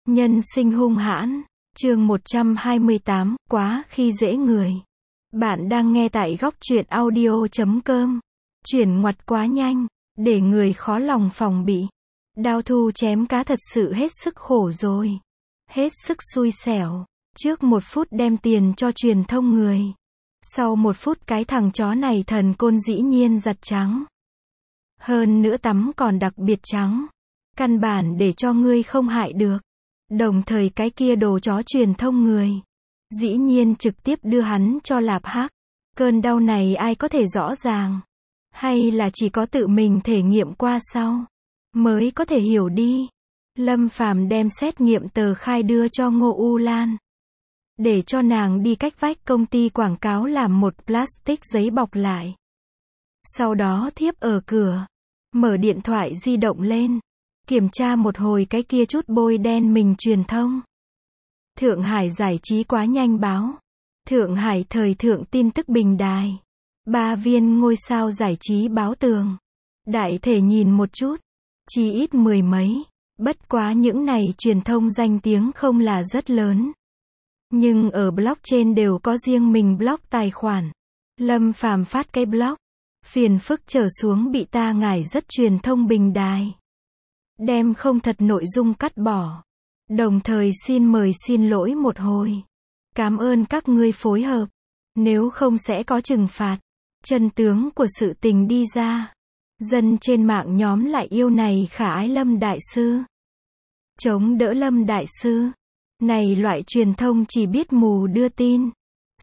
Nhân sinh hung hãn, chương 128, quá khi dễ người. Bạn đang nghe tại góc truyện audio.com. Chuyển ngoặt quá nhanh, để người khó lòng phòng bị. Đao thu chém cá thật sự hết sức khổ rồi. Hết sức xui xẻo. Trước 1 phút đem tiền cho truyền thông người. Sau 1 phút cái thằng chó này thần côn dĩ nhiên giặt trắng. Hơn nữa tắm còn đặc biệt trắng. Căn bản để cho ngươi không hại được. Đồng thời cái kia đồ chó truyền thông người. Dĩ nhiên trực tiếp đưa hắn cho lạp hác. Cơn đau này ai có thể rõ ràng. Hay là chỉ có tự mình thể nghiệm qua sau. Mới có thể hiểu đi. Lâm Phàm đem xét nghiệm tờ khai đưa cho Ngô U Lan. Để cho nàng đi cách vách công ty quảng cáo làm một plastic giấy bọc lại. Sau đó thiếp ở cửa. Mở điện thoại di động lên. Kiểm tra một hồi cái kia chút bôi đen mình truyền thông. Thượng Hải giải trí quá nhanh báo. Thượng Hải thời thượng tin tức bình đài. 3 viên ngôi sao giải trí báo tường. Đại thể nhìn một chút. Chỉ ít 10 mấy. Bất quá những này truyền thông danh tiếng không là rất lớn. Nhưng ở blog trên đều có riêng mình blog tài khoản. Lâm Phàm phát cái blog. Phiền phức trở xuống bị ta ngải rất truyền thông bình đài. Đem không thật nội dung cắt bỏ. Đồng thời xin lỗi một hồi. Cảm ơn các ngươi phối hợp. Nếu không sẽ có trừng phạt. Chân tướng của sự tình đi ra. Dân trên mạng nhóm lại yêu này khả ái Lâm Đại Sư. Chống đỡ Lâm Đại Sư. Này loại truyền thông chỉ biết mù đưa tin.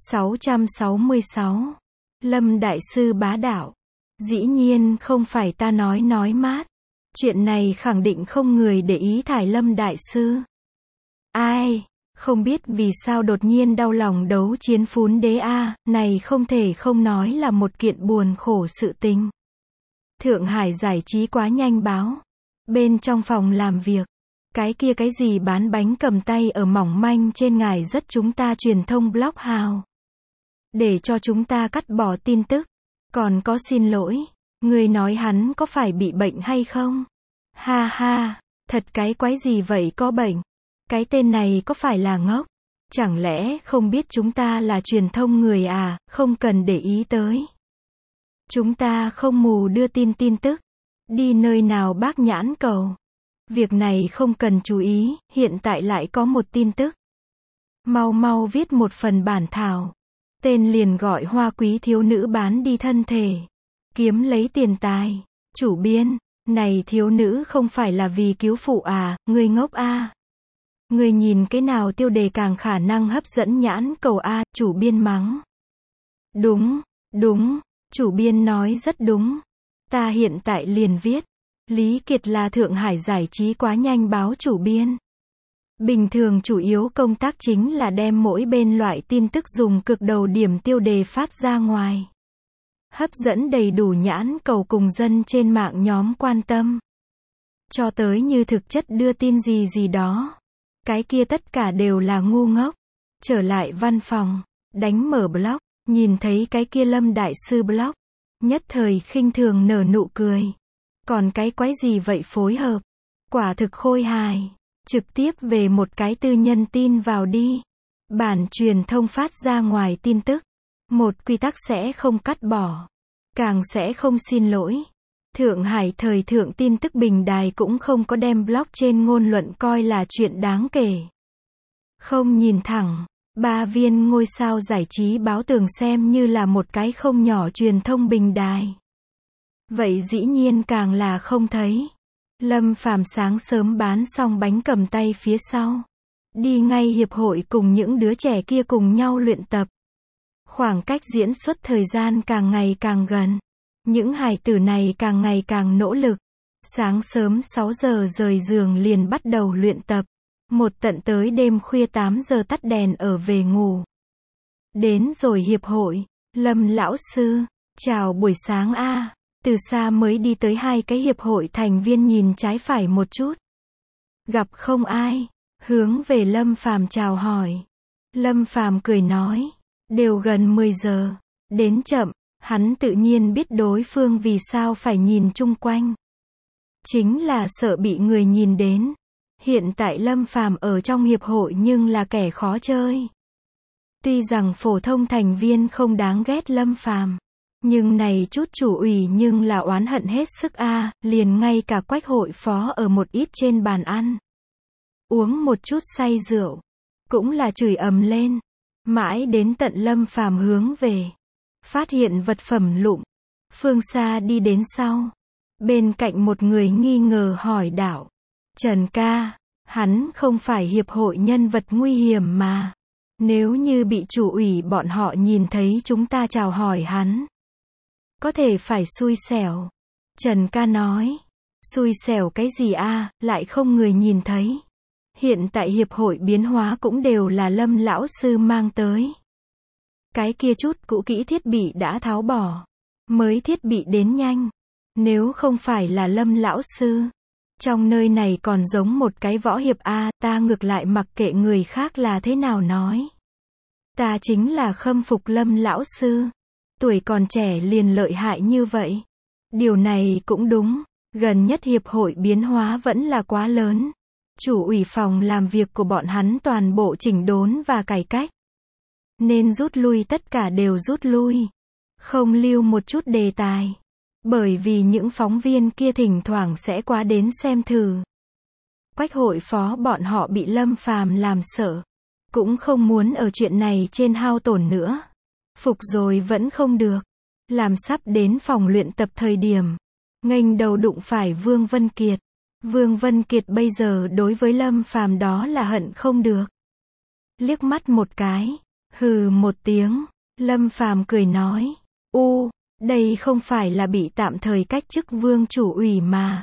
666. Lâm Đại Sư bá đạo. Dĩ nhiên không phải ta nói mát. Chuyện này khẳng định không người để ý thải Lâm Đại Sư. Ai, không biết vì sao đột nhiên đau lòng đấu chiến phún đế a, này không thể không nói là một kiện buồn khổ sự tình. Thượng Hải giải trí quá nhanh báo. Bên trong phòng làm việc. Cái kia cái gì bán bánh cầm tay ở mỏng manh trên ngài rất chúng ta truyền thông blog hào. Để cho chúng ta cắt bỏ tin tức. Còn có xin lỗi. Người nói hắn có phải bị bệnh hay không? Ha ha, thật cái quái gì vậy có bệnh? Cái tên này có phải là ngốc? Chẳng lẽ không biết chúng ta là truyền thông người à, không cần để ý tới. Chúng ta không mù đưa tin tức. Đi nơi nào bác nhãn cầu. Việc này không cần chú ý, hiện tại lại có một tin tức. Mau viết một phần bản thảo. Tên liền gọi hoa quý thiếu nữ bán đi thân thể. Kiếm lấy tiền tài. Chủ biên, này thiếu nữ không phải là vì cứu phụ à, ngươi ngốc a. Ngươi nhìn cái nào tiêu đề càng khả năng hấp dẫn nhãn cầu a, chủ biên mắng. Đúng, chủ biên nói rất đúng. Ta hiện tại liền viết. Lý Kiệt là Thượng Hải giải trí quá nhanh báo chủ biên. Bình thường chủ yếu công tác chính là đem mỗi bên loại tin tức dùng cực đầu điểm tiêu đề phát ra ngoài. Hấp dẫn đầy đủ nhãn cầu cùng dân trên mạng nhóm quan tâm. Cho tới như thực chất đưa tin gì đó. Cái kia tất cả đều là ngu ngốc. Trở lại văn phòng, đánh mở blog, nhìn thấy cái kia Lâm Đại Sư blog. Nhất thời khinh thường nở nụ cười. Còn cái quái gì vậy phối hợp? Quả thực khôi hài. Trực tiếp về một cái tư nhân tin vào đi. Bản truyền thông phát ra ngoài tin tức. Một quy tắc sẽ không cắt bỏ. Càng sẽ không xin lỗi. Thượng Hải thời thượng tin tức bình đài cũng không có đem blog trên ngôn luận coi là chuyện đáng kể. Không nhìn thẳng. 3 viên ngôi sao giải trí báo tường xem như là một cái không nhỏ truyền thông bình đài. Vậy dĩ nhiên càng là không thấy. Lâm Phàm sáng sớm bán xong bánh cầm tay phía sau. Đi ngay hiệp hội cùng những đứa trẻ kia cùng nhau luyện tập. Khoảng cách diễn xuất thời gian càng ngày càng gần. Những hài tử này càng ngày càng nỗ lực. Sáng sớm 6 giờ rời giường liền bắt đầu luyện tập. Một tận tới đêm khuya 8 giờ tắt đèn ở về ngủ. Đến rồi hiệp hội. Lâm lão sư. Chào buổi sáng a. Từ xa mới đi tới 2 cái hiệp hội thành viên nhìn trái phải một chút. Gặp không ai. Hướng về Lâm Phàm chào hỏi. Lâm Phàm cười nói. Đều gần 10 giờ. Đến chậm. Hắn tự nhiên biết đối phương vì sao phải nhìn chung quanh. Chính là sợ bị người nhìn đến. Hiện tại Lâm Phàm ở trong hiệp hội nhưng là kẻ khó chơi. Tuy rằng phổ thông thành viên không đáng ghét Lâm Phàm, nhưng này chút chủ ủy nhưng là oán hận hết sức a, liền ngay cả Quách hội phó ở một ít trên bàn ăn, uống một chút say rượu, cũng là chửi ầm lên. Mãi đến tận Lâm Phàm hướng về, phát hiện vật phẩm lụm, phương xa đi đến sau. Bên cạnh một người nghi ngờ hỏi đạo: Trần ca, hắn không phải hiệp hội nhân vật nguy hiểm mà. Nếu như bị chủ ủy bọn họ nhìn thấy chúng ta chào hỏi hắn, có thể phải xui xẻo. Trần ca nói: Xui xẻo cái gì a, lại không người nhìn thấy. Hiện tại hiệp hội biến hóa cũng đều là Lâm lão sư mang tới. Cái kia chút cũ kỹ thiết bị đã tháo bỏ, mới thiết bị đến nhanh. Nếu không phải là Lâm lão sư, trong nơi này còn giống một cái võ hiệp a, ta ngược lại mặc kệ người khác là thế nào nói. Ta chính là khâm phục Lâm lão sư. Tuổi còn trẻ liền lợi hại như vậy. Điều này cũng đúng, gần nhất hiệp hội biến hóa vẫn là quá lớn. Chủ ủy phòng làm việc của bọn hắn toàn bộ chỉnh đốn và cải cách. Nên rút lui tất cả đều rút lui. Không lưu một chút đề tài. Bởi vì những phóng viên kia thỉnh thoảng sẽ qua đến xem thử. Quách hội phó bọn họ bị Lâm Phàm làm sợ. Cũng không muốn ở chuyện này trên hao tổn nữa. Phục rồi vẫn không được. Làm sắp đến phòng luyện tập thời điểm, nghênh đầu đụng phải Vương Vân Kiệt. Vương Vân Kiệt bây giờ đối với Lâm Phàm đó là hận không được. Liếc mắt một cái, hừ một tiếng, Lâm Phàm cười nói: đây không phải là bị tạm thời cách chức Vương chủ ủy mà.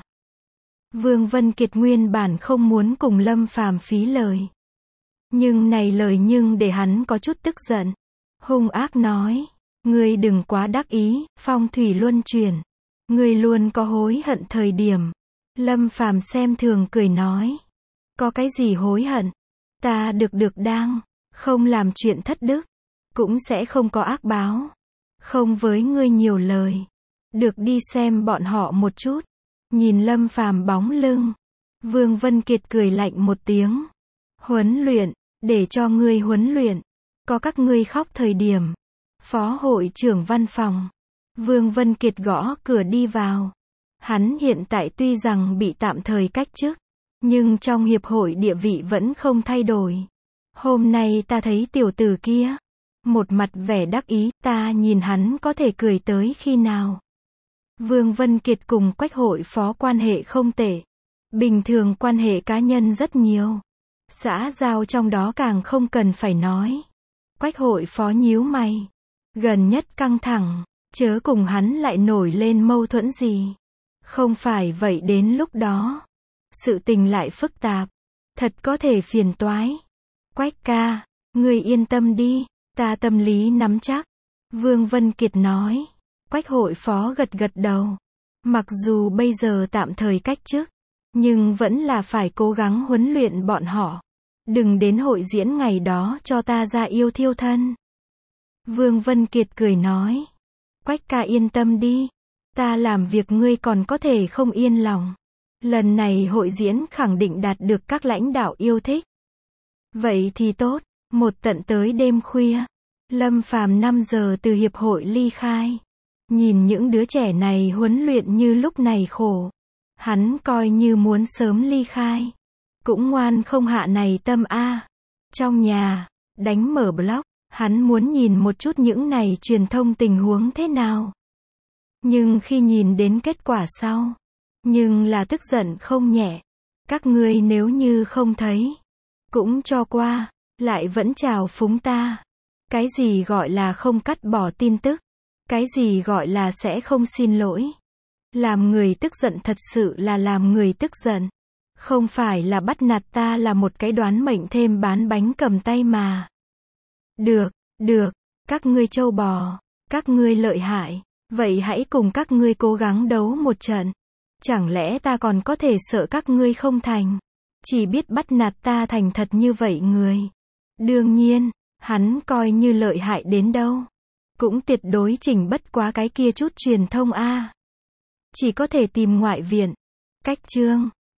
Vương Vân Kiệt nguyên bản không muốn cùng Lâm Phàm phí lời. Nhưng này lời nhưng để hắn có chút tức giận. Hung ác nói: Ngươi đừng quá đắc ý, phong thủy luân chuyển. Ngươi luôn có hối hận thời điểm. Lâm Phàm xem thường cười nói: Có cái gì hối hận? Ta được đang, không làm chuyện thất đức, cũng sẽ không có ác báo. Không với ngươi nhiều lời. Được đi xem bọn họ một chút. Nhìn Lâm Phàm bóng lưng, Vương Vân Kiệt cười lạnh một tiếng. Huấn luyện, để cho ngươi huấn luyện. Có các ngươi khóc thời điểm. Phó hội trưởng văn phòng. Vương Vân Kiệt gõ cửa đi vào. Hắn hiện tại tuy rằng bị tạm thời cách chức, nhưng trong hiệp hội địa vị vẫn không thay đổi. Hôm nay ta thấy tiểu tử kia, một mặt vẻ đắc ý, ta nhìn hắn có thể cười tới khi nào. Vương Vân Kiệt cùng Quách hội phó quan hệ không tệ. Bình thường quan hệ cá nhân rất nhiều. Xã giao trong đó càng không cần phải nói. Quách hội phó nhíu mày. Gần nhất căng thẳng, chớ cùng hắn lại nổi lên mâu thuẫn gì. Không phải vậy đến lúc đó, sự tình lại phức tạp. Thật có thể phiền toái. Quách ca, ngươi yên tâm đi, ta tâm lý nắm chắc. Vương Vân Kiệt nói. Quách hội phó gật gật đầu. Mặc dù bây giờ tạm thời cách chức, nhưng vẫn là phải cố gắng huấn luyện bọn họ. Đừng đến hội diễn ngày đó cho ta ra yêu thiêu thân. Vương Vân Kiệt cười nói. Quách ca yên tâm đi. Ta làm việc ngươi còn có thể không yên lòng. Lần này hội diễn khẳng định đạt được các lãnh đạo yêu thích. Vậy thì tốt. Một tận tới đêm khuya, Lâm Phàm 5 giờ từ hiệp hội ly khai. Nhìn những đứa trẻ này huấn luyện như lúc này khổ. Hắn coi như muốn sớm ly khai. Cũng ngoan không hạ này tâm a. Trong nhà, đánh mở blog, hắn muốn nhìn một chút những này truyền thông tình huống thế nào. Nhưng khi nhìn đến kết quả sau, nhưng là tức giận không nhẹ. Các ngươi nếu như không thấy, cũng cho qua, lại vẫn chào phúng ta. Cái gì gọi là không cắt bỏ tin tức? Cái gì gọi là sẽ không xin lỗi? Làm người tức giận thật sự là làm người tức giận. Không phải là bắt nạt ta là một cái đoán mệnh thêm bán bánh cầm tay mà. Được, các ngươi trâu bò, các ngươi lợi hại, vậy hãy cùng các ngươi cố gắng đấu một trận. Chẳng lẽ ta còn có thể sợ các ngươi không thành? Chỉ biết bắt nạt ta thành thật như vậy người. Đương nhiên, hắn coi như lợi hại đến đâu. Cũng tuyệt đối chỉnh bất quá cái kia chút truyền thông a. Chỉ có thể tìm ngoại viện. Cách chương